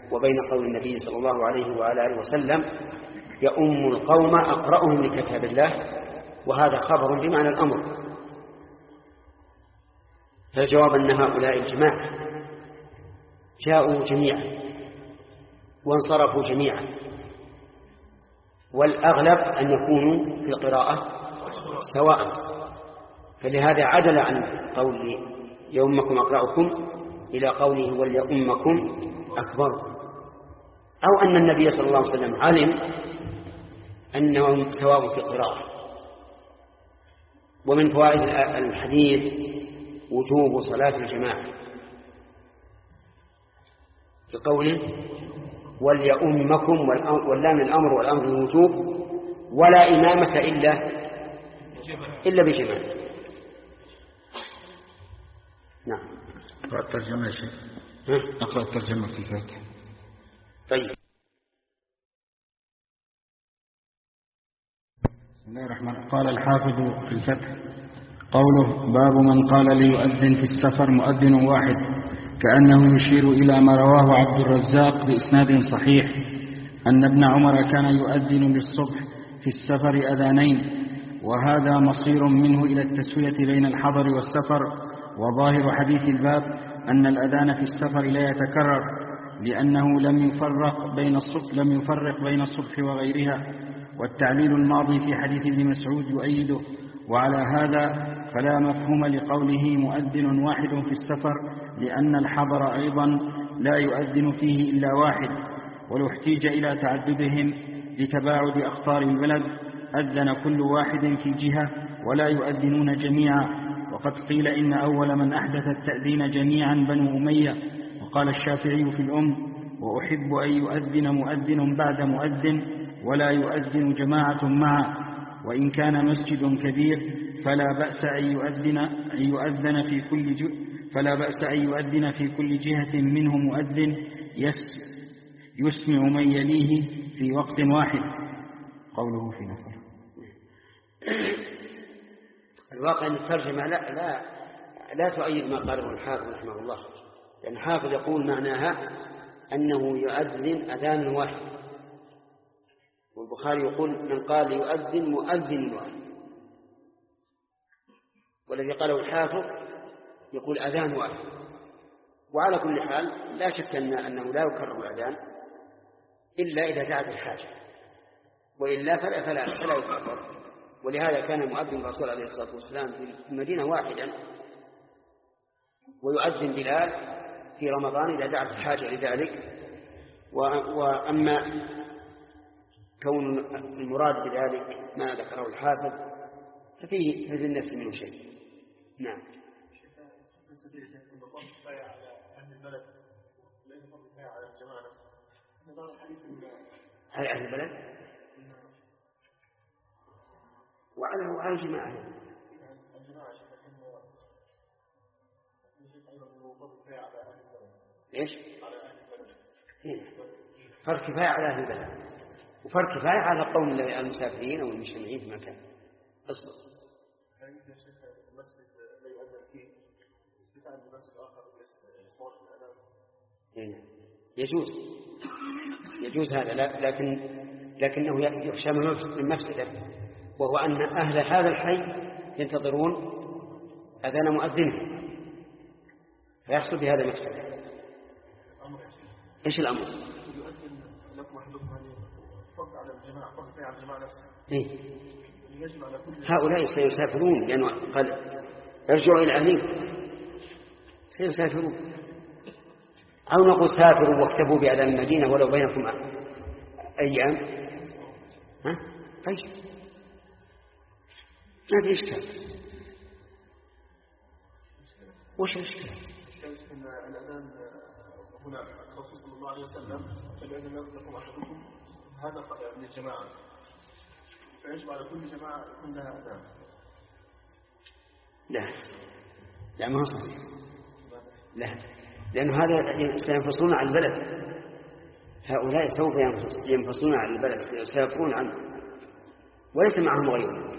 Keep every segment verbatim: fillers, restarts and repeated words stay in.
وبين قول النبي صلى الله عليه وعلى آله وسلم يؤم القوم أقرأهم لكتاب الله، وهذا خبر بمعنى الأمر. فالجواب أن هؤلاء الجماعة جاءوا جميعا وانصرفوا جميعا، والأغلب أن يكونوا في القراءة سواء، فلهذا عدل عن قول يؤمكم أقرأكم إلى قوله وليؤمكم أكبركم، أو أن النبي صلى الله عليه وسلم علم أنهم سواء في القراءة. ومن فوائد الحديث وجوب صلاة الجماعة بقوله وليؤمكم، واللام الأمر والأمر الوجوب، ولا إمامة إلا إلا بجماعة. نعم. أقرأ الترجمة يا شيخ. أقرأ الترجمة في الفاتحة. طيب. بسم الله الرحمن الرحيم. قال الحافظ في الفتح: قوله باب من قال ليؤذن في السفر مؤذن واحد، كأنه يشير إلى ما رواه عبد الرزاق بإسناد صحيح أن ابن عمر كان يؤذن للصبح في السفر أذانين، وهذا مصير منه إلى التسوية بين الحضر والسفر. وظاهر حديث الباب أن الأذان في السفر لا يتكرر، لأنه لم يفرق بين الصبح لم يفرق بين الصبح وغيرها، والتعليل الماضي في حديث ابن مسعود يؤيده. وعلى هذا فلا مفهوم لقوله مؤذن واحد في السفر، لأن الحضر أيضا لا يؤذن فيه إلا واحد، ولو احتيج إلى تعددهم لتباعد أخطار البلد أذن كل واحد في جهة ولا يؤذنون جميعا. وقد قيل إن أول من أحدث التأذين جميعا بنو أمية. وقال الشافعي في الأم: وأحب أن يؤذن مؤذن بعد مؤذن ولا يؤذن جماعة معه، وإن كان مسجد كبير فلا بأس أن يؤذن, أن يؤذن في كل ج... فلا بأس أن يؤذن في كل جهة منه مؤذن يس... يسمع من يليه في وقت واحد. قوله في نفر. الواقع أن الترجمة لا, لا, لا تؤيد ما قاله الحافظ رحمه الله، لأن الحافظ يقول معناها أنه يؤذن أذان واحد، والبخاري يقول من قال يؤذن مؤذن واحد، والذي قاله الحافظ يقول أذان واحد. وعلى كل حال لا شك أن أنه لا يكرر الأذان إلا إذا دعت الحاجة، وإلا فلا, فلا, فلا يكرر. ولهذا كان مؤذن الرسول عليه الصلاة والسلام في المدينة واحدا، ويؤذن بلال في رمضان إذا دعت الحاجة لذلك. وأما كون المراد بذلك ما ذكره الحافظ ففيه في النفس منه شيء. نعم. على أهل البلد وعلى وعلى الجماعة. إيش؟ فرق كفاية على أهل البلد، وفرق كفاية على قوم المسافرين أو المجتمعين في مكان. أصبر. يجوز يجوز هذا، لكن لكنه يخشى من مفسدة، وهو أن أهل هذا الحي ينتظرون أذان مؤذنه فيحصل بهذا مفسدة. إيش الأمر؟ إيه؟ هؤلاء سيسافرون، لأنه قال ارجعوا إلى أهلهم، سيسافرون. أو نقول سافروا واكتبوا بأذان المدينة ولو بينكم أيام. ها؟ طيب ما في إشكال. وش الإشكال؟ إن الأذان هنا الرسول صلى الله عليه وسلم فلأن لكم أحدكم هذا للجماعة، فيجب على كل جماعة يكون لها أذان. لا لا ما هو صحيح، لا، لأن هذا سينفصلون عن البلد. هؤلاء سوف ينفصلون عن البلد، سيسافرون عنه وليس معهم غيرهم.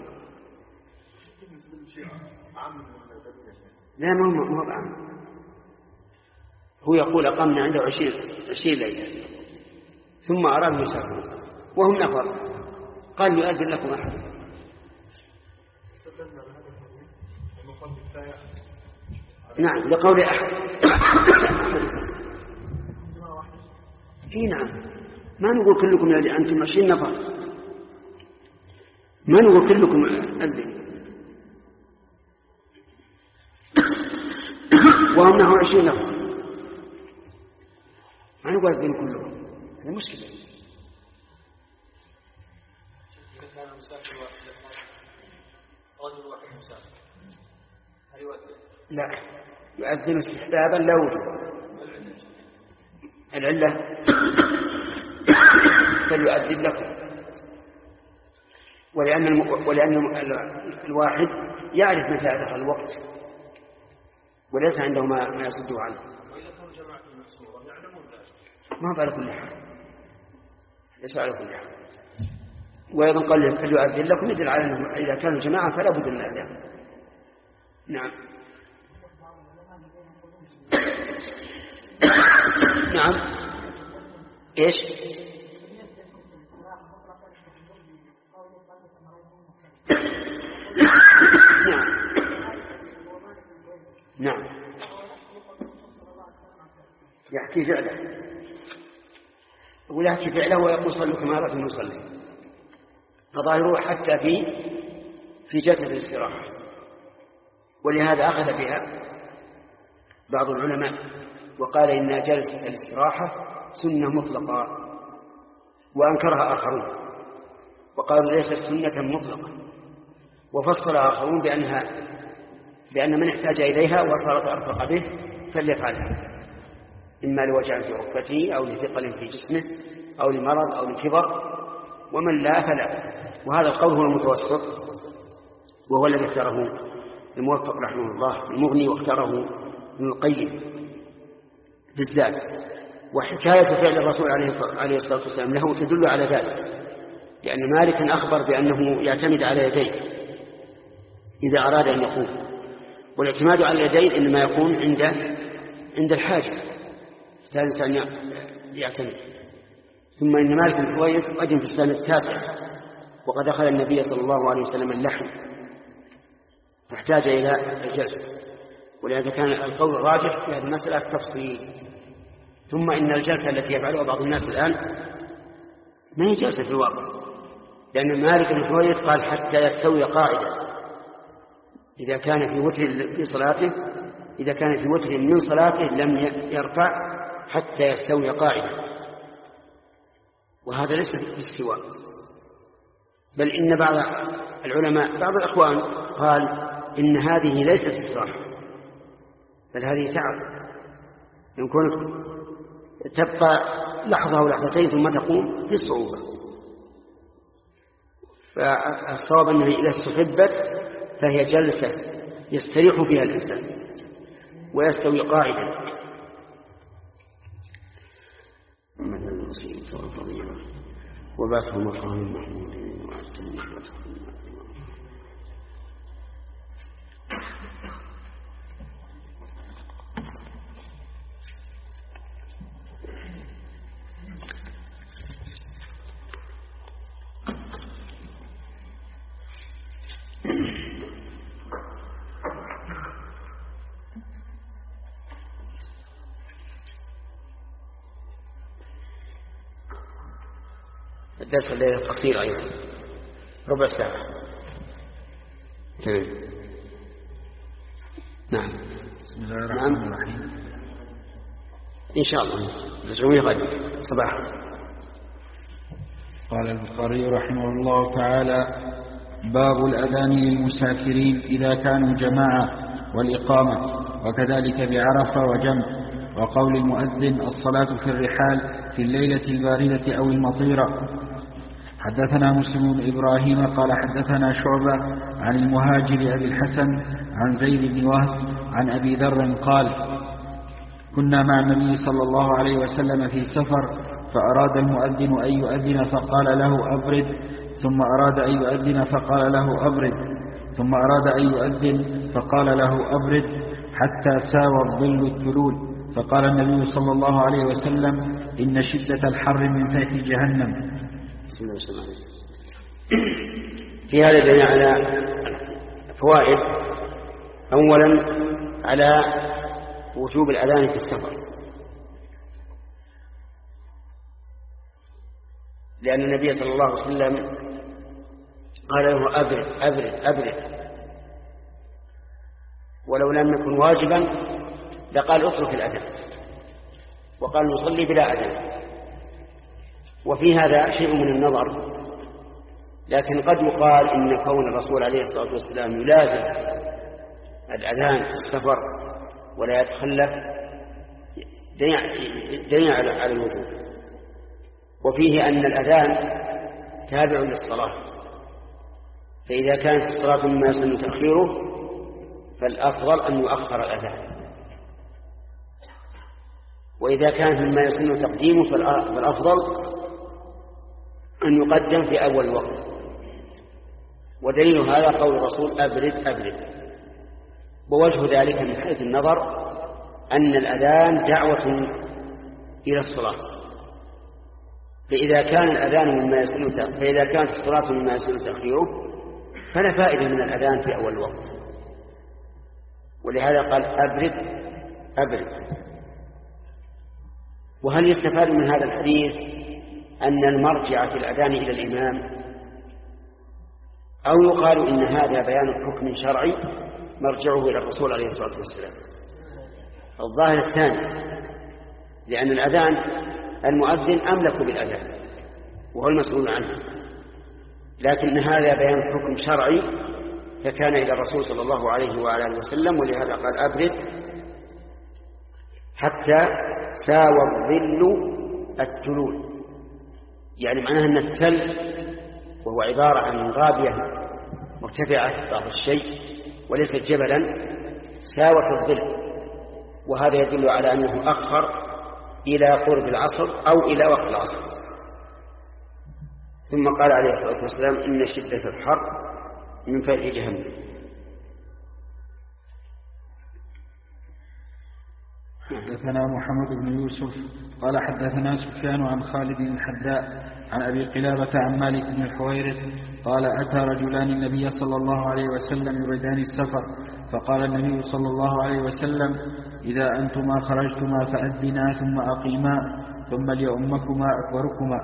لا ما هو ما هو بعام. هو يقول أقمنا عنده عشرين عشرين ليلة ثم أرادوا يسافرون وهم نفر، قال يؤذن لكم أحد. نعم لقول أحد. إيه نعم، ما نقول كلكم يا أنتم عشرين نفر، ما نقول كلكم أذن، وهم نحو عشرين نفر، ما نقول أذن كلهم، هذا مشكلة. لا، يؤذن استحبابا لا وجوبا. العلة فليؤذن لكم، ولأن, الم... ولأن الواحد يعرف متى دخل الوقت وليس عنده ما, ما يصده عنه. ما على كل حال، ليس على كل حال. وأيضا قال فليؤذن لكم يدل على أنه إذا كانوا جماعة فلا بد من الأذان. نعم نعم. إيش؟ نعم نعم يحكي فعله ولا يحكي فعله ويقول صلوا كما رأيتم نصلي، فظاهره حتى في في جلسة الاستراحة، ولهذا أخذ بها بعض العلماء وقال إن جلسة الاستراحة سنة مطلقة، وأنكرها آخرون وقالوا ليست سنة مطلقة، وفصل آخرون بأنها بأن من احتاج إليها وصارت أرفق به فليفعلها، إما لوجع في ركبته أو لثقل في جسمه أو لمرض أو لكبر، ومن لا فلا. وهذا القول هو المتوسط، وهو الذي اختاره الموفق رحمه الله في المغني، واختاره ابن القيم في الزاد. وحكاية فعل الرسول عليه الصلاة والسلام له تدل على ذلك، لأن مالك أخبر بأنه يعتمد على يديه إذا أراد أن يقوم، والاعتماد على اليدين إنما يكون عند عند الحاجة احتاج الإنسان يعتمد. ثم إن مالك بن حويرث قدم في السنة التاسعة وقد أخذ النبي صلى الله عليه وسلم اللحم فاحتاج إلى الجلسة، ولهذا كان القول الراجح في هذه المسألة التفصيل. ثم إن الجلسة التي يفعلها بعض الناس الآن ما هي جلسة في الواقع، لأن مالك بن حويرث قال حتى يستوي قاعدة إذا كان في وتر في صلاته إذا كان في وتر من صلاته لم يرفع حتى يستوي قاعدة، وهذا ليس بالاستواء، بل إن بعض العلماء بعض الأخوان قال إن هذه ليست استراحة، بل هذه تعب، يمكنك تبقى لحظة أو لحظتين ثم تقوم بصعوبة. فالصواب أنها إذا استحبت فهي جلسة يستريح فيها الإنسان ويستوي قاعدا. مثل المصير والفضيلة وبعثه مقام محمود وعدته نحوته. الدرس الليلة قصير أيضا ربع ساعة. تمام. نعم. بسم الله الرحمن الرحيم. إن شاء الله نجمع غد صباحا. قال البخاري رحمه الله تعالى: باب الأذان للمسافرين إذا كانوا جماعة والإقامة، وكذلك بعرفة وجمع. وقول المؤذن: الصلاة في الرحال في الليلة الباردة أو المطيرة. حدثنا مسلم بن إبراهيم قال حدثنا شعبة عن المهاجر أبي الحسن عن زيد بن وهب عن أبي ذر قال: كنا مع النبي صلى الله عليه وسلم في سفر، فأراد المؤذن أن يؤذن فقال له أبرد، ثم أراد أن يؤذن فقال له أبرد، ثم أراد أن يؤذن فقال له أبرد، حتى ساوى الظل الثلول، فقال النبي صلى الله عليه وسلم إن شدة الحر من فيح جهنم. بسم الله الرحمن الرحيم. في هذا دليل على فوائد. أولا على وجوب الأذان في السفر، لأن النبي صلى الله عليه وسلم قال له أبرد أبرد أبرد، ولو لم يكن واجبا لقال اترك الأذان، وقال نصلي بلا أذان. وفي هذا شيء من النظر، لكن قد يقال إن كون الرسول عليه الصلاة والسلام يلازم الأذان في السفر ولا يتخلف دليل على الوجوب. وفيه أن الأذان تابع للصلاة، فإذا كانت الصلاة مما يسن تأخيره فالأفضل أن يؤخر الأذان، وإذا كان مما يسن تقديمه فالأفضل أن يقدم في أول الوقت. ودليل هذا قول الرسول أبرد أبرد. ووجه ذلك من حيث النظر أن الأذان دعوة إلى الصلاة، فإذا كان الأذان مما يسن فإذا كانت الصلاة مما يسن تأخيره فلا فائدة من الأذان في أول الوقت، ولهذا قال أبرد أبرد. وهل يستفاد من هذا الحديث أن المرجع في الأذان إلى الإمام، أو يقال إن هذا بيان حكم شرعي مرجعه إلى الرسول عليه الصلاة والسلام؟ الظاهر الثاني، لأن الأذان المؤذن أملك بالأذان وهو المسؤول عنه، لكن هذا بيان حكم شرعي فكان إلى الرسول صلى الله عليه وعلى آله وسلم، ولهذا قال أبرد حتى ساوى الظل التلول، يعني معناها أن التل وهو عبارة عن غابية مرتفعة بعض الشيء وليست جبلا ساوت الظل، وهذا يدل على أنه أخر إلى قرب العصر أو إلى وقت العصر. ثم قال عليه الصلاة والسلام إن شدة الحر من فيح جهنم. حدثنا محمد بن يوسف قال حدثنا سفيان عن خالد الحداء عن أبي قلابة عن مالك بن الحويرث قال أتى رجلان النبي صلى الله عليه وسلم يريدان السفر، فقال النبي صلى الله عليه وسلم إذا أنتما خرجتما فأذنا ثم أقيما ثم ليؤمكما أكبركما.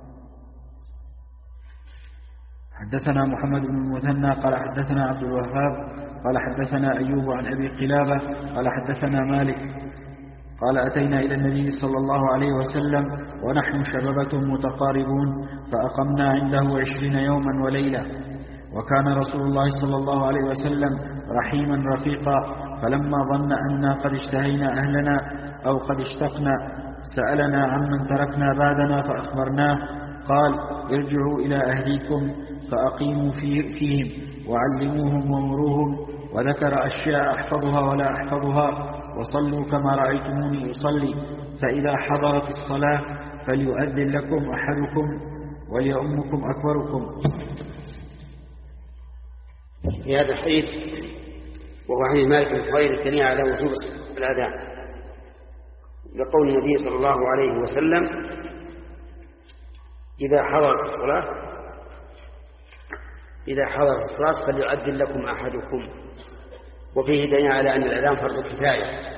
حدثنا محمد بن المثنى قال حدثنا عبد الوهاب قال حدثنا أيوب عن أبي قلابة قال حدثنا مالك قال أتينا إلى النبي صلى الله عليه وسلم ونحن شبابة متقاربون فأقمنا عنده عشرين يوما وليلة، وكان رسول الله صلى الله عليه وسلم رحيما رفيقا، فلما ظن أننا قد اشتهينا أهلنا أو قد اشتقنا سألنا عمن تركنا بعدنا فأخبرناه، قال ارجعوا إلى أهليكم فأقيموا في فيهم وعلموهم ومروهم، وذكر أشياء أحفظها ولا أحفظها، وصلوا كما رأيتموني أصلي، فإذا حضرت الصلاة فليؤذن لكم أحدكم وليؤمكم أكبركم. في هذا الحديث وهو حديث مالك بن الحويرث الدليل على وجوب الأذان، لقول النبي صلى الله عليه وسلم إذا حضرت الصلاة إذا حضرت الصلاة فليؤذن لكم أحدكم. وفيه دليل على أن الأذان فرض كفاية،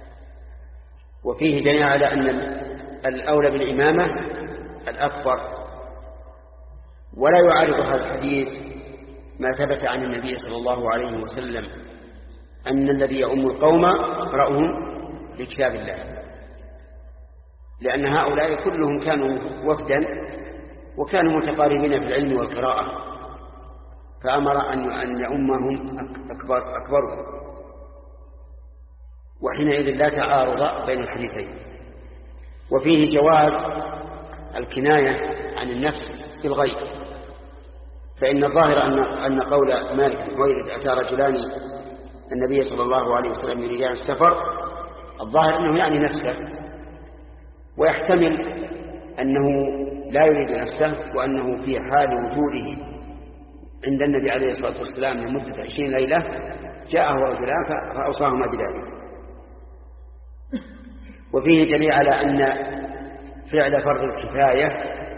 وفيه دليل على أن الأولى بالإمامة الأكبر. ولا يعارض هذا الحديث ما ثبت عن النبي صلى الله عليه وسلم أن الذي يؤم القوم أقرأهم لكتاب الله، لأن هؤلاء كلهم كانوا وفدا وكانوا متقاربين في العلم والقراءة، فأمر أن يؤمهم أكبر أكبرهم، وحينئذ لا تعارض بين الحديثين. وفيه جواز الكناية عن النفس في الغيب، فإن الظاهر أن أن قول مالك بن الحويرث أتى رجلان النبي صلى الله عليه وسلم يريدان السفر، الظاهر أنه يعني نفسه، ويحتمل أنه لا يريد نفسه، وأنه في حال وجوده عند النبي عليه الصلاة والسلام لمدة عشرين ليلة جاءه رجلان فأوصاهما بذلك. وفيه دليل على أن فعل فرض الكفاية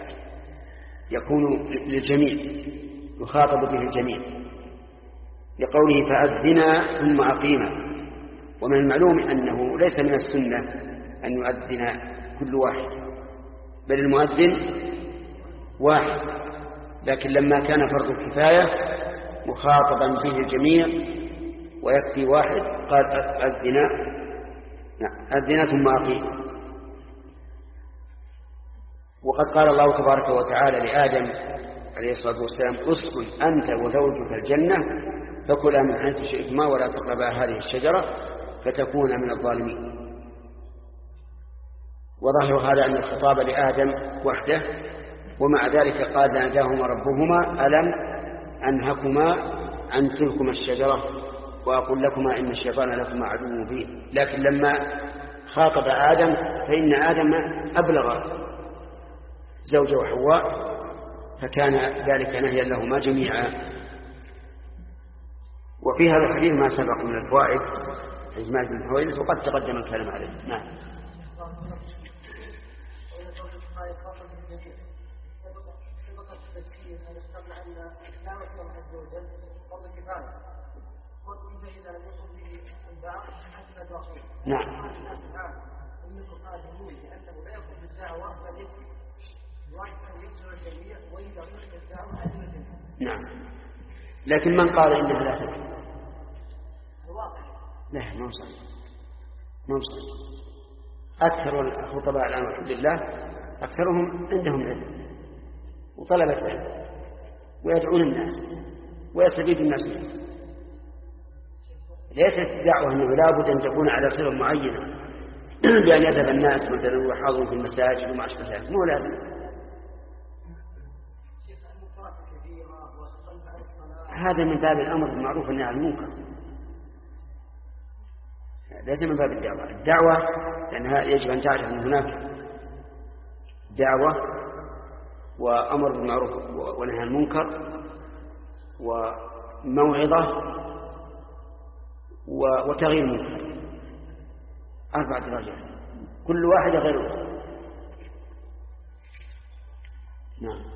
يكون للجميع، يخاطب به الجميع، لقوله فأذنا ثم أقيما. ومن المعلوم أنه ليس من السنة أن يؤذن كل واحد، بل المؤذن واحد، لكن لما كان فرض الكفاية مخاطبا به الجميع ويكفي واحد قال أذنا أذنا ثم أقيما. وقد قال الله تبارك وتعالى لآدم عليه الصلاة والسلام اسكن أنت وزوجك الجنة فكلا من حيث شئتما ولا تقربا هذه الشجرة فتكونا من الظالمين. وظاهر هذا أن الخطاب لآدم وحده، ومع ذلك قال ناداهما ربهما ألم أنهكما عن تلكما الشجرة وأقول لكما إن الشيطان لكما عدو مبين. لكن لما خاطب آدم فإن آدم أبلغ زوجه وحواء فكان ذلك نهيا لهما جميعا. وفي هذا الحديث ما سبق من الفوائد إجمال بن حويرث وقد تقدم الكلام عليه. نعم. نعم. نعم. لكن من قال إنها لا تكفي؟ لا، ما صحيح، ما صحيح. أكثر الخطباء الآن والحمد لله أكثرهم عندهم علم وطلبة علم ويدعون الناس ويستفيد الناس منه. ليست الدعوة أنه لا بد أن تكون على صلة معينة بأن يذهب الناس مثلا ويحاضرون في المساجد وما أشبه ذلك، مو لازم. هذا من باب الأمر بالمعروف والنهي عن المنكر، ليس من باب الدعوة. الدعوة لأنها يجب أن تعرف أن هناك دعوة وأمر بالمعروف ونهي عن المنكر وموعظة وتغيير المنكر، أربع درجات كل واحدة غير أخرى. نعم.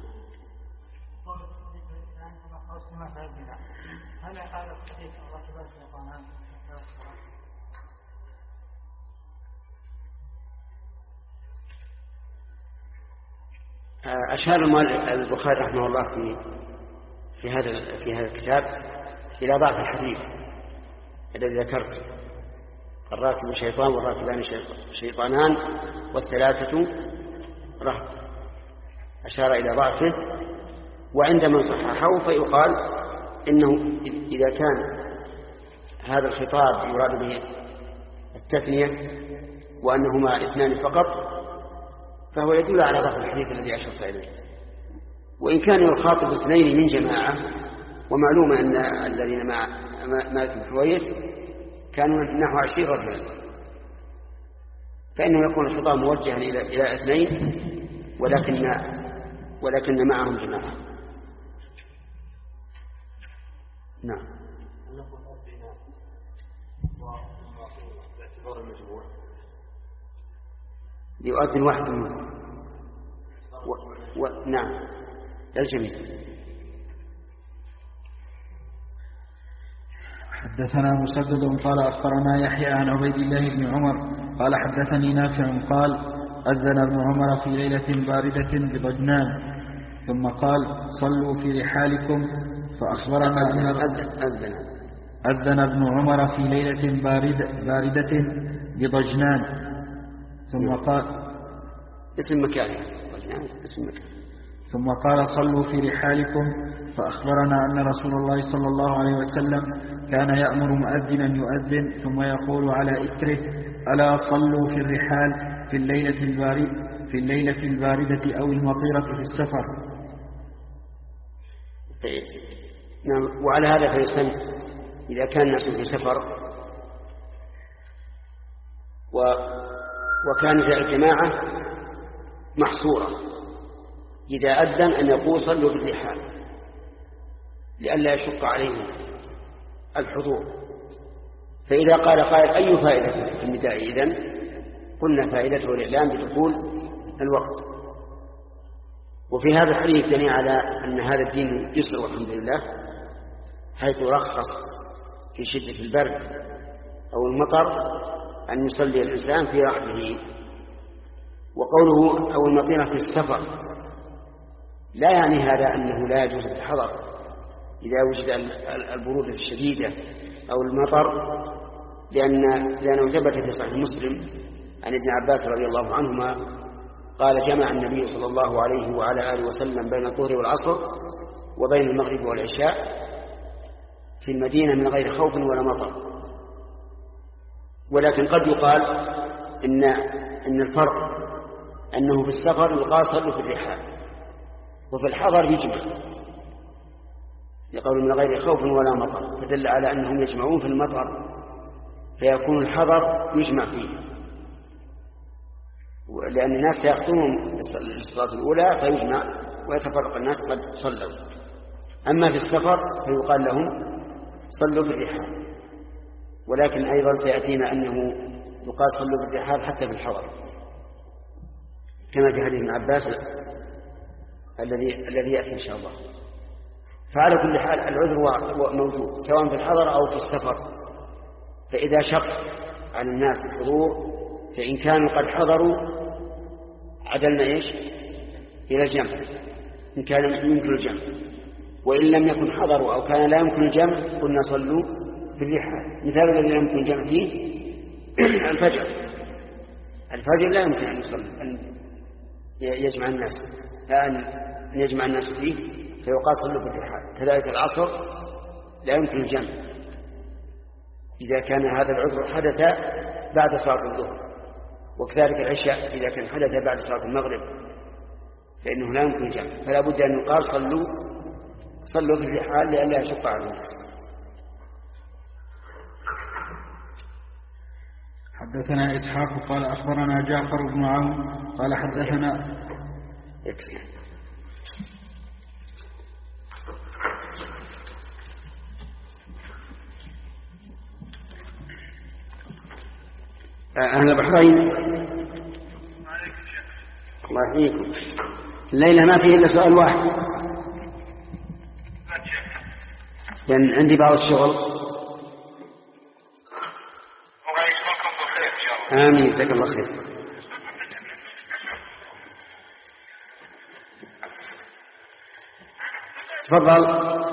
أشار البخاري رحمه الله في في هذا في هذا الكتاب إلى ضعف الحديث الذي ذكرت: الراكب شيطان والراكبان شيطانان والثلاثة رهط. أشار إلى ضعفه، وعند من صححه فيقال إنه إذا كان هذا الخطاب يراد به التثنية وأنهما اثنان فقط فهو يدل على ضعف الحديث الذي أشرت إليه. وإن كان يخاطب اثنين من جماعة، ومعلوم أن الذين مع مالك بن حويرث كانوا نحو عشرين رجلا، فإنه يكون الخطاب موجها إلى إلى اثنين ولكن ولكن معهم جماعة. نعم. يؤذن واحد منهم و... و... نعم للجميع. حدثنا مسدد قال أخبرنا يحيى عن عبيد الله بن عمر قال حدثني نافع قال أذن ابن عمر في ليلة باردة بضجنان ثم قال صلوا في رحالكم فأخبرنا أن أذن أذن ابن عمر في ليلة بارد باردة بضجنان ثم قال اسم مكان اسم مكان ثم قال صلوا في رحالكم فأخبرنا أن رسول الله صلى الله عليه وسلم كان يأمر مؤذنا يؤذن ثم يقول على إثره ألا صلوا في الرحال في الليلة الباردة في الليلة الباردة أو المطيرة في السفر. نعم. وعلى هذا فيسن إذا كان الناس في سفر و وكانت الجماعة محصورة، إذا أذن أن يقول صلوا في الرحال لئلا يشق عليهم الحضور. فإذا قال قائل أي فائدة في النداء إذن؟ قلنا فائدته الإعلام بدخول الوقت. وفي هذا الحديث دليل على أن هذا الدين يسر والحمد لله، حيث رخص في شدة البرد أو المطر أن يصلي الإنسان في رحله. وقوله أو المطيرة في السفر لا يعني هذا أنه لا يجوز الحضر إذا وجد البرودة الشديدة أو المطر، لأن لأنه ثبت في صحيح مسلم عن ابن عباس رضي الله عنهما قال جمع النبي صلى الله عليه وعلى آله وسلم بين الظهر والعصر وبين المغرب والعشاء في المدينة من غير خوف ولا مطر. ولكن قد يقال إن إن الفرق أنه في السفر يقال صلوا في الرحال، وفي الحضر يجمع يقول من غير خوف ولا مطر، فدل على أنهم يجمعون في المطر فيكون الحضر يجمع فيه، لأن الناس سيخطون للصلاة الأولى فيجمع ويتفرق الناس قد صلوا. أما في السفر فيقال لهم صلوا في الرحال، ولكن أيضا سيأتينا أنه يقال صلوا في الرحال حتى في الحضر كما في حديث ابن عباس الذي الذي يأتي إن شاء الله. فعلى كل حال العذر موجود سواء في الحضر أو في السفر. فإذا شق على الناس الحضور فإن كانوا قد حضروا عدلنا إيش إلى الجمع إن كان يمكن الجمع، وإن لم يكن حضروا أو كان لا يمكن الجمع قلنا صلوا في الرحال. مثال الذي لا يمكن الجمع فيه الفجر الفجر لا يمكن أن يصلي أن يجمع الناس أن يجمع الناس فيه فيقال صلوا في الرحال. كذلك العصر لا يمكن الجمع إذا كان هذا العذر حدث بعد صلاة الظهر، وكذلك العشاء إذا كان حدث بعد صلاة المغرب فإنه لا يمكن الجمع، فلا بد أن يقال صلوا صلوا في الرحال لئلا يشق على الناس. حدثنا إسحاق قال أخبرنا جعفر بن عون قال حدثنا يكفي. أهل البحرين الله يحييكم، الليلة ما فيه إلا سؤال واحد لأن عندي بعض الشغل. آمين جزاك الله خير. تفضل.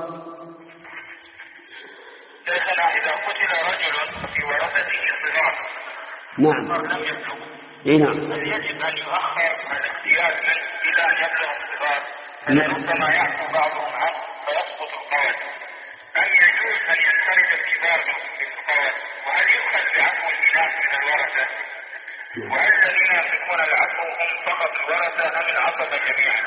شيخنا إذا قتل رجل في ورثته صغار نعم لم يبلغ اي نعم هل يجب أن يؤخر الاختيار منه إلى أن يبلغ الصغار؟ فربما يعفو بعضهم عنه فيسقط القول، أم يجوز أن ينفرد الكبار بالقول؟ وهل يؤخذ بعفو الإناث من الورثة؟ وهل الذين يملكون العفو هم فقط الورثة أم العصبة جميعا؟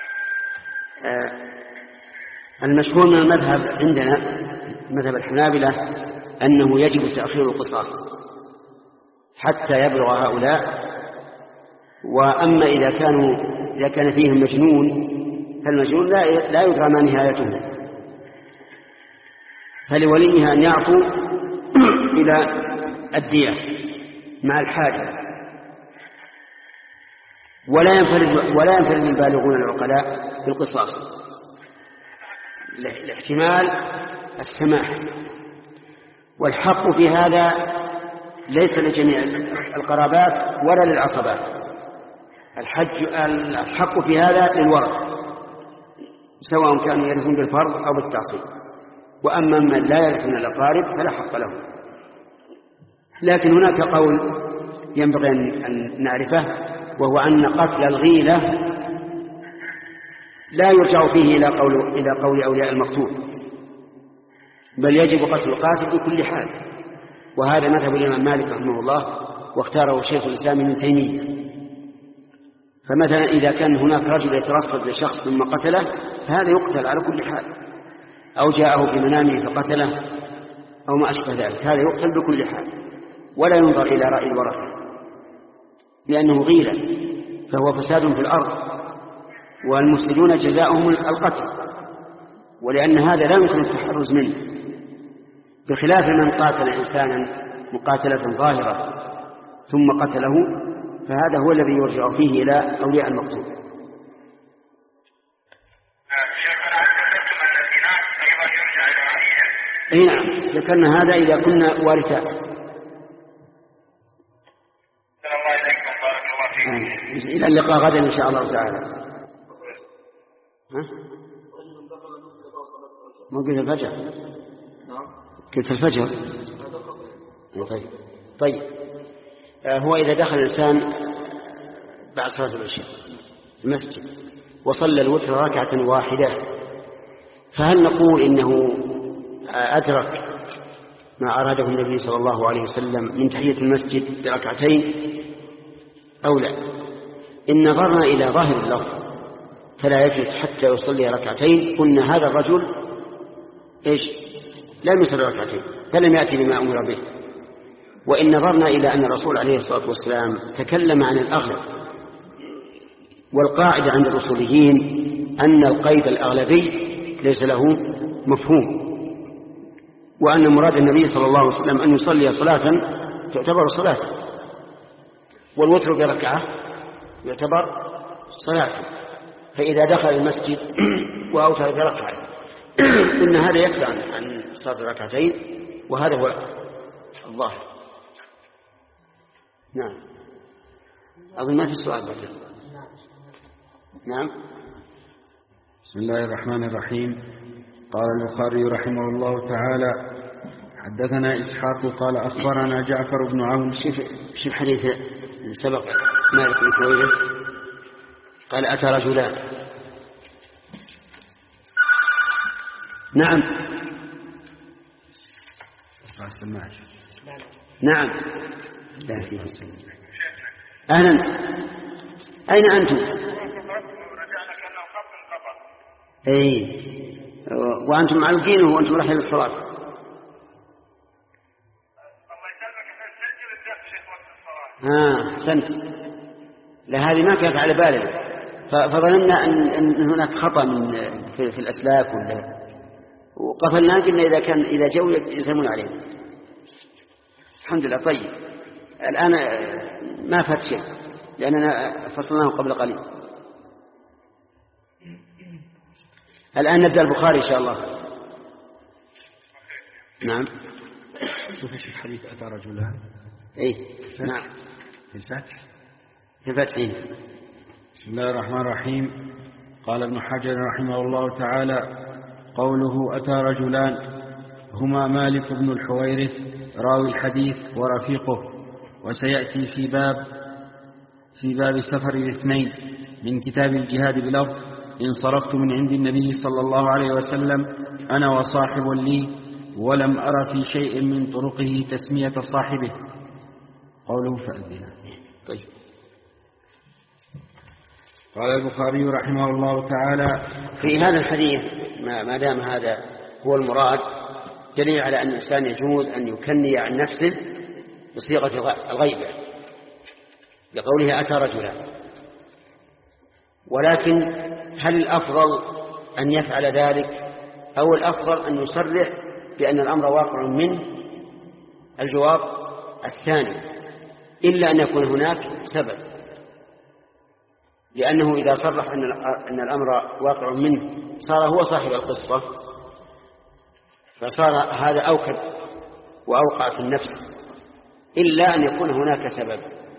آه المشهور من المذهب عندنا مذهب الحنابلة أنه يجب تأخير القصاص حتى يبلغ هؤلاء. وأما إذا كانوا إذا كان فيهم مجنون فالمجنون لا لا يدرى ما نهايته، فلوليها أن يعفو إلى الدية مع الحاجة، ولا ينفرد ولا ينفرد البالغون العقلاء بالقصاص لاحتمال السماح. والحق في هذا ليس لجميع القرابات ولا للعصبات، الحج الحق في هذا للورثة سواء كانوا يرثون بالفرض أو بالتعصيب. وأما من لا يرثون الأقارب فلا حق لهم. لكن هناك قول ينبغي أن نعرفه، وهو أن قتل الغيلة لا يرجع فيه إلى قول إلى قول أولياء المقتول، بل يجب قتل القاتل بكل حال. وهذا مذهب الإمام مالك رحمه الله، واختاره شيخ الإسلام ابن تيمية. فمثلا إذا كان هناك رجل يترصد لشخص ثم قتله فهذا يقتل على كل حال، أو جاءه في منامه فقتله أو ما أشبه ذلك، هذا يقتل بكل حال ولا ينظر إلى رأي الورثة، لأنه غيلة فهو فساد في الأرض، والمفسدون جزاؤهم القتل، ولأن هذا لا يمكن التحرز منه، بخلاف من قاتل إنسانا مقاتلة ظاهرة ثم قتله فهذا هو الذي يرجع فيه إلى أولياء المقتول. شيخنا ذكرتم أن الإناث أيضا يرجع إلى رأيهم. أي نعم، ذكرنا هذا إذا كنا وارثات. الله إليكم بارك الله فيكم. إلى اللقاء غدا إن شاء الله تعالى. ها؟ ما قلت الفجر؟ قلت الفجر. طيب طيب آه هو إذا دخل الإنسان بعد صلاة العشاء المسجد وصلى الوتر ركعة واحدة، فهل نقول إنه أدرك ما أراده النبي صلى الله عليه وسلم من تحية المسجد بركعتين أو لا؟ إن نظرنا إلى ظاهر اللفظ فلا يجلس حتى يصلي ركعتين، قلنا هذا الرجل إيش لم يصلي ركعتين فلم يأتي بما أمر به. وإن نظرنا إلى أن الرسول عليه الصلاة والسلام تكلم عن الأغلب، والقاعدة عند الأصوليين أن القيد الأغلبي ليس له مفهوم، وأن مراد النبي صلى الله عليه وسلم أن يصلي صلاة تعتبر صلاة، والوتر بركعة يعتبر صلاة. فإذا دخل المسجد وأوتر بركعة قلنا هذا يكفي عن صلاة ركعتين، وهذا هو الظاهر. نعم أظن ما في سؤال بعد. نعم. بسم الله الرحمن الرحيم. قال البخاري رحمه الله تعالى حدثنا إسحاق قال أخبرنا جعفر بن عون. شوف حديث سبق مالك بن كويس قال أتى رجلان. نعم نعم لا فيه. أهلا، أين أنتم؟ أي وأنتم معلقين وأنتم رايحين للصلاة. ها أحسنت. لا هذه ما كانت على بالي، فظننا أن هناك خطأ من في, في الأسلاك وقفلنا، قلنا إذا كان إذا جو يسمون عليه. الحمد لله. طيب الآن ما فات شيء لأننا فصلناه قبل قليل. الآن نبدأ البخاري إن شاء الله. نعم. شوف ايش الحديث أتى رجلان. إيه نعم في الفتح. في الفتح. بسم الله الرحمن الرحيم. قال ابن حجر رحمه الله تعالى قوله أتى رجلان هما مالك بن الحويرث راوي الحديث ورفيقه، وسيأتي في باب في باب سفر الاثنين من كتاب الجهاد بلفظ إن صرفت من عند النبي صلى الله عليه وسلم أنا وصاحب لي ولم أرى في شيء من طرقه تسمية صاحبه. قوله فأذنا. طيب. قال البخاري رحمه الله تعالى في هذا الحديث ما دام هذا هو المراد دليل على أن الإنسان يجوز أن يكني عن نفسه بصيغة الغيبة لقوله أتى رجلا، ولكن هل الأفضل أن يفعل ذلك أو الأفضل أن يصرح بأن الأمر واقع منه؟ الجواب الثاني، إلا أن يكون هناك سبب، لأنه إذا صرح أن الأمر واقع منه صار هو صاحب القصة، فصار هذا أوكد وأوقع في النفس، إلا أن يكون هناك سبب.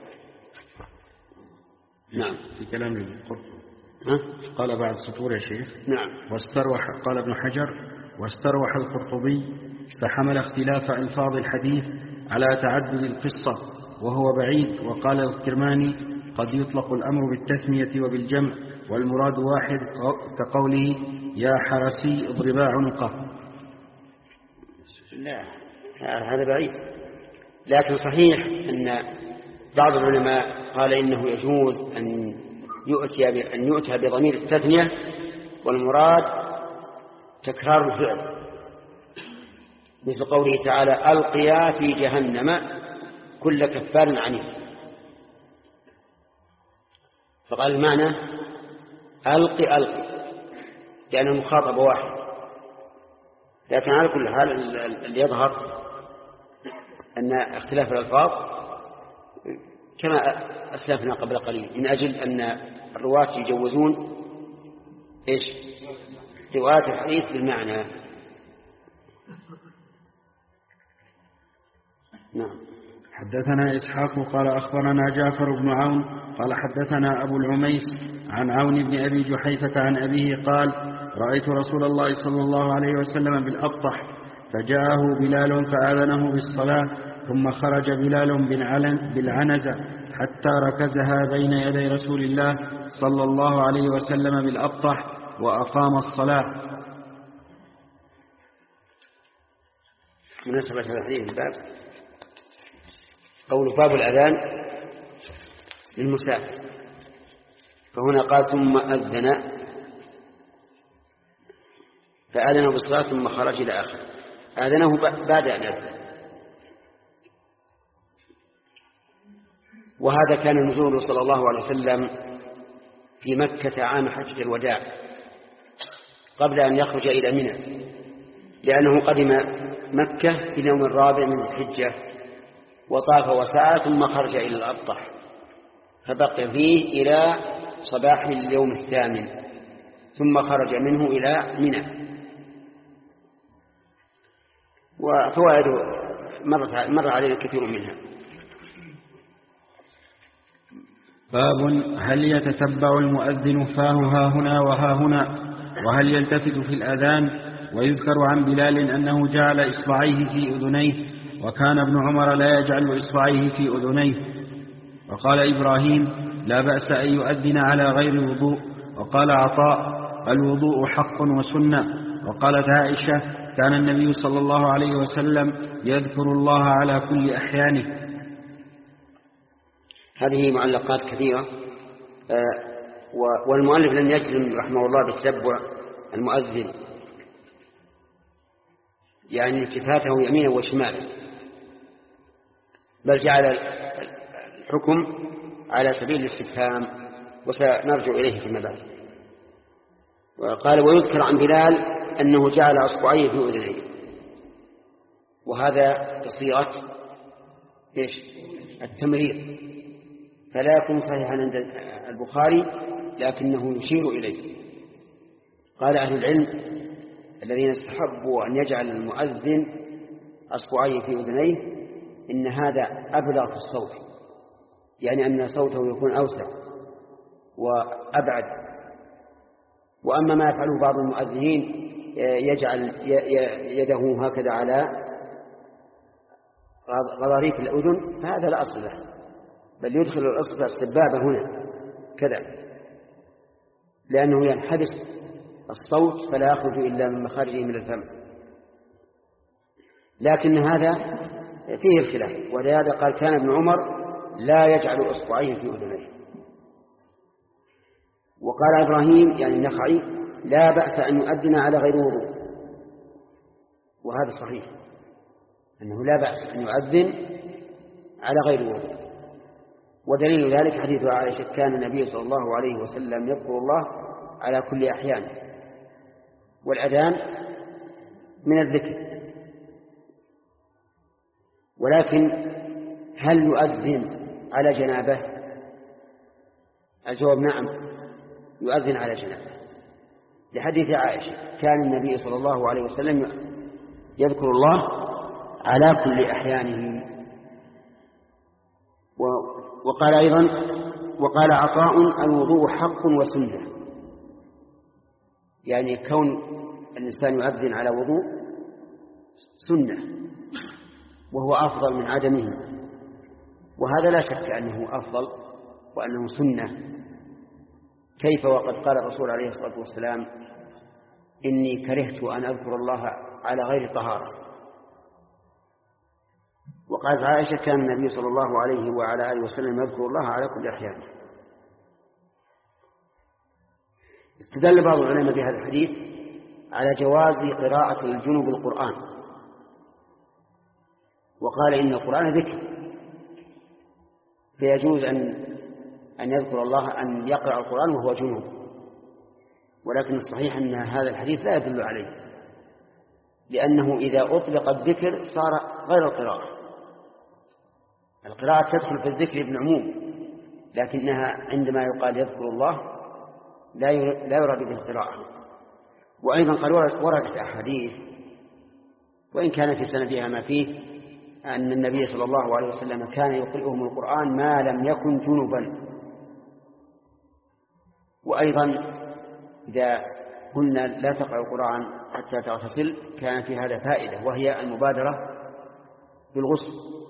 نعم. في كلام القرطبي ها؟ قال بعد سطور يا شيخ. نعم. واستروح قال ابن حجر واستروح القرطبي فحمل اختلاف ألفاظ الحديث على تعدد القصة وهو بعيد، وقال الكرماني قد يطلق الأمر بالتثنية وبالجمع والمراد واحد كقوله يا حرسي اضربا عنقه. لا هذا بعيد، لكن صحيح أن بعض العلماء قال إنه يجوز أن يؤتي أن يؤتى بضمير التثنية والمراد تكرار الفعل، مثل قوله تعالى ألقيا في جهنم كل كفار عنيد، فقال المعنى ألقي ألقي لأن المخاطب واحد. لكن على كل حال اللي يظهر أن اختلاف الألفاظ كما أسلفنا قبل قليل، من أجل أن الرواة يجوزون إيش؟ رواية الحديث بالمعنى. نعم. حدثنا إسحاق قال أخبرنا جعفر بن عون قال حدثنا أبو العميس عن عون بن أبي جحيفة عن أبيه قال رأيت رسول الله صلى الله عليه وسلم بالأبطح فجاءه بلال فآذنه بالصلاة ثم خرج بلال بالعنزة حتى ركزها بين يدي رسول الله صلى الله عليه وسلم بالأبطح وأقام الصلاة. مناسبة هذا الحديث الباب قول باب الأذان للمسافر، فهنا قال ثم أذن فآذنه بالصلاة ثم خرج إلى آخر، آذنه بعد أن أذن. وهذا كان نزوله صلى الله عليه وسلم في مكة عام حجة الوداع قبل أن يخرج إلى منى، لأنه قدم مكة في اليوم الرابع من الحجة وطاف وسعى ثم خرج إلى الأبطح فبقي فيه إلى صباح اليوم الثامن ثم خرج منه إلى منى. وفوائد مر علينا كثير منها. باب هل يتتبع المؤذن فاه ها هنا وها هنا، وهل يلتفت في الأذان. ويذكر عن بلال أنه جعل إصبعيه في أذنيه، وكان ابن عمر لا يجعل إصبعيه في أذنيه. وقال إبراهيم لا بأس أن يؤذن على غير وضوء. وقال عطاء الوضوء حق وسنة. وقالت عائشة كان النبي صلى الله عليه وسلم يذكر الله على كل أحيانه. هذه معلقات كثيرة، والمؤلف لم يجزم رحمه الله بتتبع المؤذن، يعني التفاته يمينا وشمالا، بل جعل الحكم على سبيل الاستفهام وسنرجع إليه فيما بعد. وقال ويذكر عن بلال أنه جعل أصبعيه في أذنيه، وهذا بصيغة إيش؟ التمرير، فلا يكون صحيحا عند البخاري لكنه يشير إليه. قال أهل العلم الذين استحبوا أن يجعل المؤذن أصبعيه في أذنيه إن هذا أبلغ في الصوت، يعني أن صوته يكون أوسع وأبعد. وأما ما يفعله بعض المؤذنين يجعل يده هكذا على غضاريف الأذن فهذا لا أصل له، بل يدخل الأصبع السبابة هنا كذا، لأنه ينحبس الصوت فلا يخرج إلا من مخارجه من الفم. لكن هذا فيه الخلاف، ولهذا قال كان ابن عمر لا يجعل إصبعيه في أذنيه. وقال إبراهيم يعني النخعي لا بأس أن يؤذن على غير وضوء، وهذا صحيح أنه لا بأس أن يؤذن على غير وضوء. ودليل ذلك حديث عائشة كان النبي صلى الله عليه وسلم يذكر الله على كل أحيان، والأذان من الذكر. ولكن هل يؤذن على جنابه؟ الجواب نعم، يؤذن على جنابه، لحديث عائشة كان النبي صلى الله عليه وسلم يذكر الله على كل أحيانه. وقال أيضا وقال عطاء الوضوء حق وسنة، يعني كون الإنسان يؤذن على وضوء سنة وهو أفضل من عدمه، وهذا لا شك أنه أفضل وأنه سنة. كيف وقد قال الرسول عليه الصلاة والسلام إني كرهت أن أذكر الله على غير طهارة. وقالت عائشة كان النبي صلى الله عليه وعلى آله وسلم يذكر الله على كل أحيان. استدل بعض العلماء بهذا الحديث على جواز قراءة الجنوب القرآن، وقال إن القرآن ذكر فيجوز أن أن يذكر الله أن يقرأ القرآن وهو جنوب، ولكن الصحيح أن هذا الحديث لا يدل عليه، لأنه إذا أطلق الذكر صار غير القراءة، القراءة تدخل في الذكر ابن عموم، لكنها عندما يقال يذكر الله لا لا يراد به القراءة. وأيضا قد وردت أحاديث وإن كان في سندها ما فيه أن النبي صلى الله عليه وسلم كان يقرئهم القرآن ما لم يكن جنبا. وأيضا إذا قلنا لا تقرأ القرآن حتى تغتسل كان في هذا فائدة، وهي المبادرة بالغسل،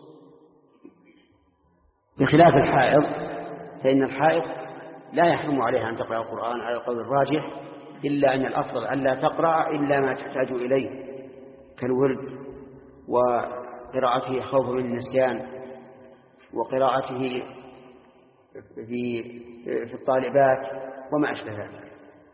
بخلاف الحائض فإن الحائض لا يحرم عليها أن تقرأ القرآن على القول الراجح، إلا أن الأفضل أن لا تقرأ إلا ما تحتاج إليه كالورد وقراءته خوف من النسيان وقراءته في في الطالبات وما أشبه ذلك.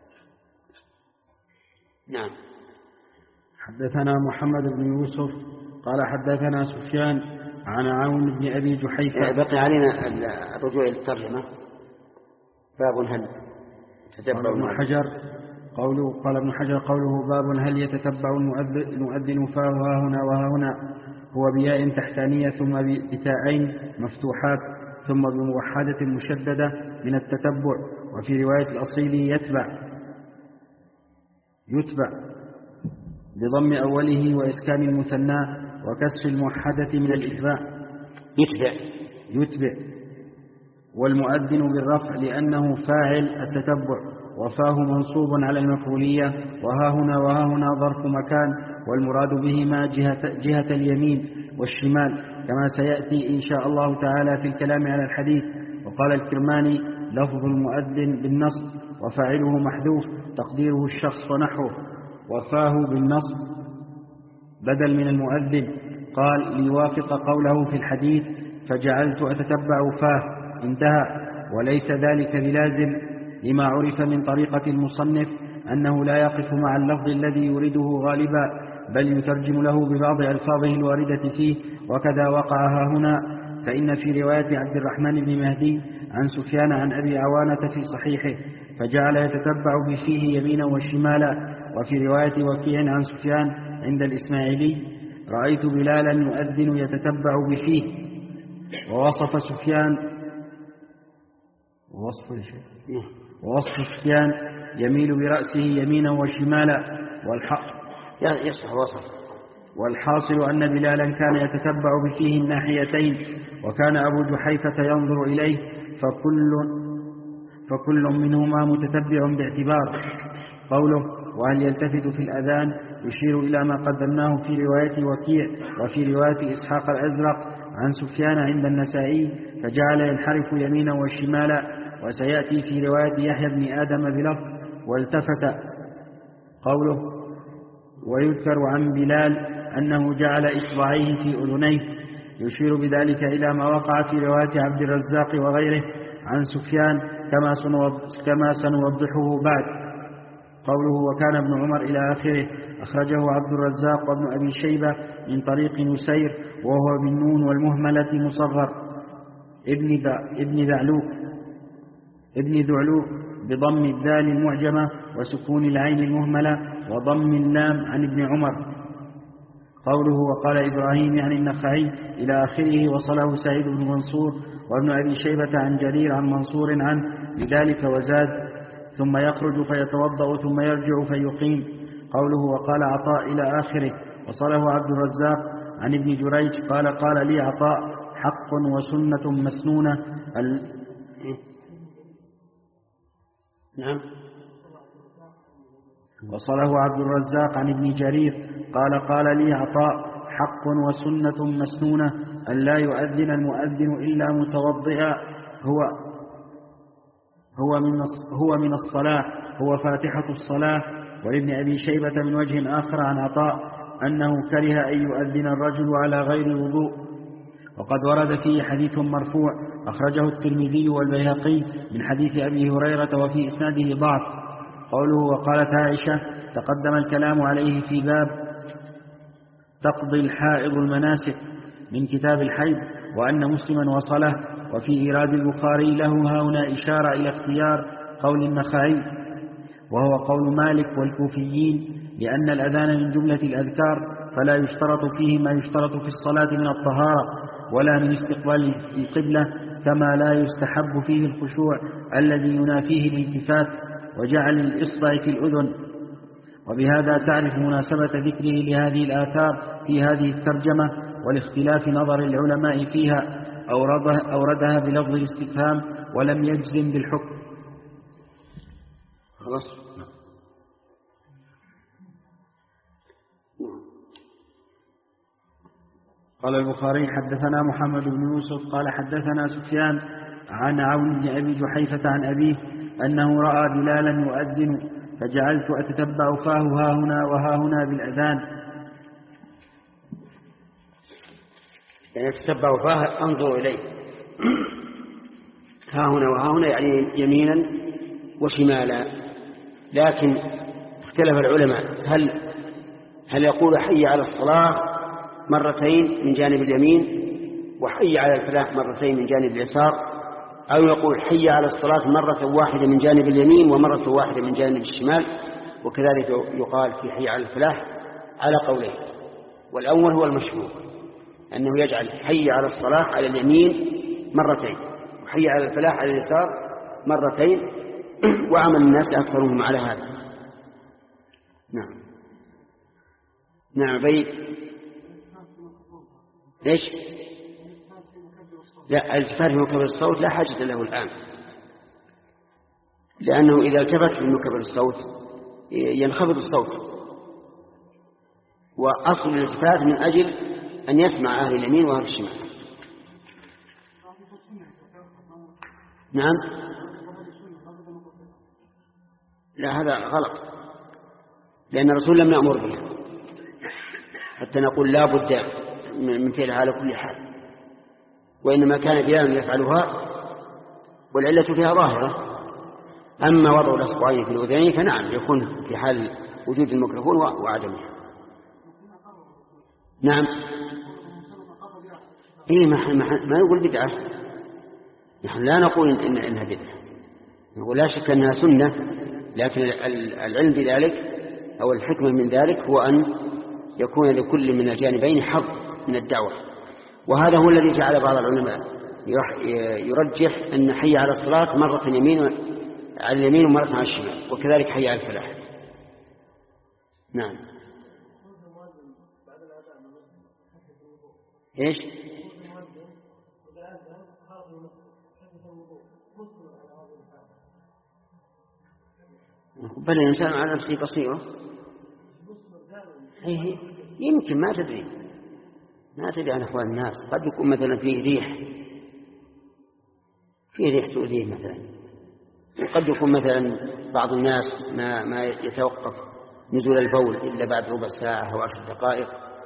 نعم. حدثنا محمد بن يوسف قال حدثنا سفيان عن عون بن أبي جحيفة. بقي علينا الرجوع إلى الترجمة. باب هل تتبع المؤذن قوله قال ابن حجر قوله باب هل يتتبع المؤذن فاه ها هنا وها هنا هو بياء تحتانية ثم بتاءين مفتوحات ثم بموحدة مشددة من التتبع، وفي رواية الأصيل يتبع يتبع بضم أوله وإسكان المثنى وكسر الموحدة من الإتباع يتبع يتبع والمؤذن بالرفع لأنه فاعل التتبع، وفاه منصوب على المفعولية، وها هنا وها هنا ظرف مكان، والمراد بهما جهة, جهة اليمين والشمال كما سيأتي إن شاء الله تعالى في الكلام على الحديث. وقال الكرماني لفظ المؤذن بالنصب وفاعله محذوف تقديره الشخص ونحوه، وفاه بالنصب بدل من المؤذن. قال ليوافق قوله في الحديث فجعلت أتتبع فاه انتهى، وليس ذلك بلازم لما عرف من طريقة المصنف أنه لا يقف مع اللفظ الذي يريده غالبا، بل يترجم له ببعض ألفاظه الواردة فيه، وكذا وقع هنا. فإن في رواية عبد الرحمن بن مهدي عن سفيان عن أبي عوانة في صحيحه فجعل يتتبع بفيه يمينا وشمالا. وفي رواية وكيع عن سفيان عند الإسماعيلي رأيت بلالا يؤذن يتتبع بفيه. ووصف سفيان ووصف ووصف سفيان يميل برأسه يمينا وشمالا يصح وصف. والحاصل أن بلالا كان يتتبع بفيه الناحيتين، وكان أبو جحيفة ينظر إليه، فكل, فكل منهما متتبع باعتبار. قوله وهل يلتفت في الأذان يشير إلى ما قدمناه في رواية وكيع وفي رواية إسحاق الأزرق عن سفيان عند النسائي فجعل ينحرف يمينا وشمالا. وسيأتي في رواية يحيى بن آدم بلفظ والتفت. قوله ويذكر عن بلال أنه جعل إصبعيه في أذنيه يشير بذلك إلى ما وقع في رواية عبد الرزاق وغيره عن سفيان كما سنوضحه بعد. قوله وكان ابن عمر إلى آخره أخرجه عبد الرزاق وابن أبي شيبة من طريق نسير وهو بالنون والمهملة مصغر ابن ابن ذعلوك ابن ذعلوك بضم الذال المعجمة وسكون العين المهملة وضم اللام عن ابن عمر. قوله وقال إبراهيم يعني النخعي إلى آخره وصله سعيد بن منصور وابن أبي شيبة عن جرير عن منصور عنه لذلك وزاد ثم يخرج فيتوضأ ثم يرجع فيقيم. قوله وقال عطاء إلى آخره وصله عبد الرزاق عن ابن جريج قال قال لي عطاء حق وسنة مسنونة ال... نعم. وصله عبد الرزاق عن ابن جرير قال قال لي عطاء حق وسنة مسنونة أن لا يؤذن المؤذن إلا متوضئا هو هو من هو من الصلاة هو فاتحة الصلاة. ولابن أبي شيبة من وجه آخر عن عطاء أنه كره أن يؤذن الرجل على غير وضوء. وقد ورد فيه حديث مرفوع أخرجه الترمذي والبيهقي من حديث أبي هريرة وفي إسناده ضعف. قوله وقالت عائشة تقدم الكلام عليه في باب تقضي الحائض المناسك من كتاب الحيض وأن مسلما وصله. وفي إيراد البخاري له هنا إشارة إلى اختيار قول النخعي وهو قول مالك والكوفيين لأن الأذان من جملة الأذكار فلا يشترط فيه ما يشترط في الصلاة من الطهارة ولا من استقبال القبلة، كما لا يستحب فيه الخشوع الذي ينافيه الالتفات وجعل الإصبع في الأذن. وبهذا تعرف مناسبة ذكره لهذه الآثار في هذه الترجمة والاختلاف نظر العلماء فيها. أوردها, أوردها بلفظ الاستفهام ولم يجزم بالحكم. خلاص. قال البخاري حدثنا محمد بن يوسف قال حدثنا سفيان عن عون بن أبي جحيفة عن أبيه أنه رأى بلالا يؤذن فجعلت أتتبع فاه ها هنا وها هنا بالأذان. يعني أتتبع فاه أنظر إليه، ها هنا وها هنا يعني يمينا وشمالا. لكن اختلف العلماء هل هل يقول حي على الصلاة مرتين من جانب اليمين وحي على الفلاح مرتين من جانب اليسار، أو يقول حي على الصلاة مرة واحدة من جانب اليمين ومرة واحدة من جانب الشمال. وكذلك يقال في حي على الفلاح على قولين، والأول هو المشهور أنه يجعل حي على الصلاة على اليمين مرتين وحي على الفلاح على اليسار مرتين، وعمل الناس أكثرهم على هذا. نعم نعم بيت ليش؟ لا، الالتفات في مكبر الصوت لا حاجة له الآن، لأنه إذا التفت في مكبر الصوت ينخفض الصوت، وأصل الالتفات من أجل أن يسمع أهل اليمين وأهل الشمال. نعم لا، هذا غلط، لأن الرسول لم يأمر بها حتى نقول لا بد من فعلها على كل حال، وإنما كان بلال يفعلها والعلة فيها ظاهرة. أما وضع الأصبعين في الأذنين فنعم يكون في حال وجود الميكروفون وعدمه. نعم إيه ما, ما نقول بدعة، نحن لا نقول إن إنها بدعة، نقول لا شك أنها سنة، لكن العلم بذلك أو الحكمة من ذلك هو أن يكون لكل من الجانبين حظ من الدعوة. وهذا هو الذي جعل بعض العلماء يرجح أن حي على الصلاة مرة يمين على اليمين ومرة على الشمال، وكذلك حي على الفلاح. نعم إيش؟ بل الإنسان على نفسه بصيرة، يمكن ما تدري ما تدري عن أحوال الناس، قد يكون مثلا فيه ريح فيه ريح تؤذيه مثلا، وقد يكون مثلا بعض الناس ما, ما يتوقف نزول البول إلا بعد ربع ساعة أو عشر دقائق.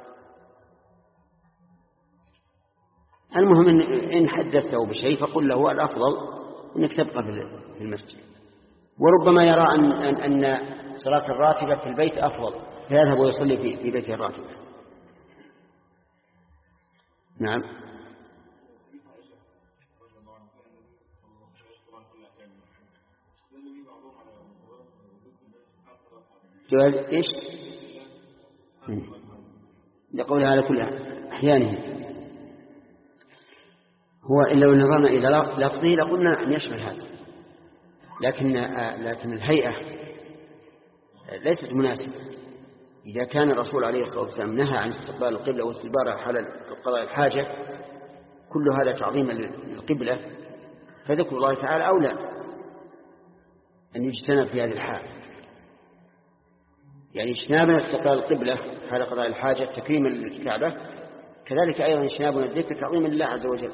المهم إن حدثته بشيء فقل له الأفضل أنك تبقى في المسجد، وربما يرى أن, أن, أن صلاة الراتبة في البيت أفضل فيذهب ويصلي في, في بيته الراتبة. نعم جواز إيش؟ يقولها على كل أحيانه. هو إلا لو نظرنا إلى لفظه لقلنا أن يشمل هذا، لكن لكن الهيئة ليست مناسبة. إذا كان الرسول عليه الصلاة والسلام نهى عن استقبال القبلة واستدبارها حال قضاء الحاجة، كل هذا تعظيما للقبلة، فذكر الله تعالى أولى أن يجتنب في هذه الحال، يعني اجتنابنا استقبال القبلة حال قضاء الحاجة تكريما للكعبة، كذلك أيضا اجتنابنا الذكر تعظيما لله عز وجل.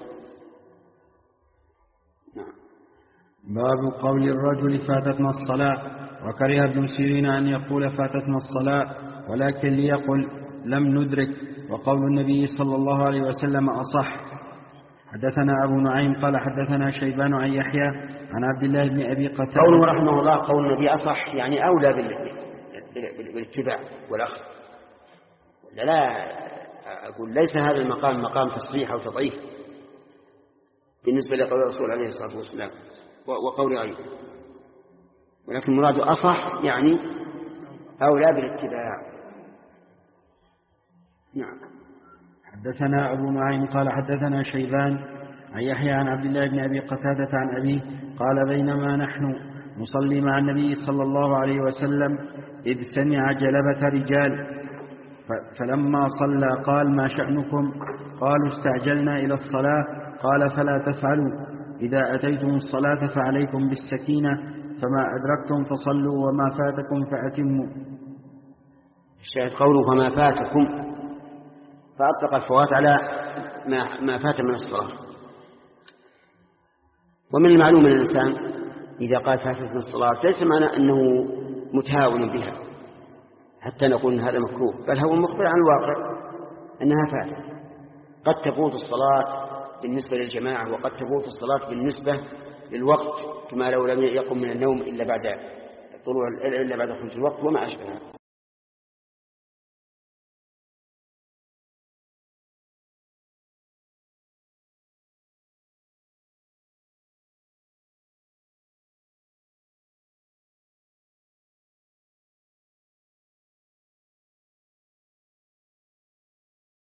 نعم. باب قول الرجل فاتتنا الصلاة. وكره ابن سيرين أن يقول فاتتنا الصلاة، ولكن ليقل لم ندرك، وقول النبي صلى الله عليه وسلم أصح. حدثنا أبو نعيم قال حدثنا شيبان عن يحيى عن عبد الله بن أبي قتادة. قوله رحمه الله قول النبي أصح يعني أولى بالاتباع والأخذ، لا أقول ليس هذا المقام مقام تصريح أو تضعيف بالنسبة لقول الرسول عليه الصلاة والسلام وقول غيره، ولكن مراد أصح يعني أولى بالاتباع. نعم. حدثنا أبو نعيم قال حدثنا شيبان عن يحيى عن عبد الله بن أبي قتادة عن أبيه قال بينما نحن نصلي مع النبي صلى الله عليه وسلم إذ سمع جلبة رجال فلما صلى قال ما شأنكم؟ قالوا استعجلنا إلى الصلاة. قال فلا تفعلوا، إذا أتيتم الصلاة فعليكم بالسكينة، فما أدركتم فصلوا وما فاتكم فأتموا. الشاهد قوله فما فاتكم، فأطلق الفوات على ما فات من الصلاة. ومن المعلوم أن الإنسان إذا قال فاتت من الصلاة ليس معنى أنه متهاون بها حتى نقول هذا مكروه، بل هو مخبر عن الواقع أنها فاتت. قد تفوت الصلاة بالنسبة للجماعة، وقد تفوت الصلاة بالنسبة للوقت، كما لو لم يقم من النوم إلا بعد طلوع إلا بعد خروج الوقت وما أشبهه.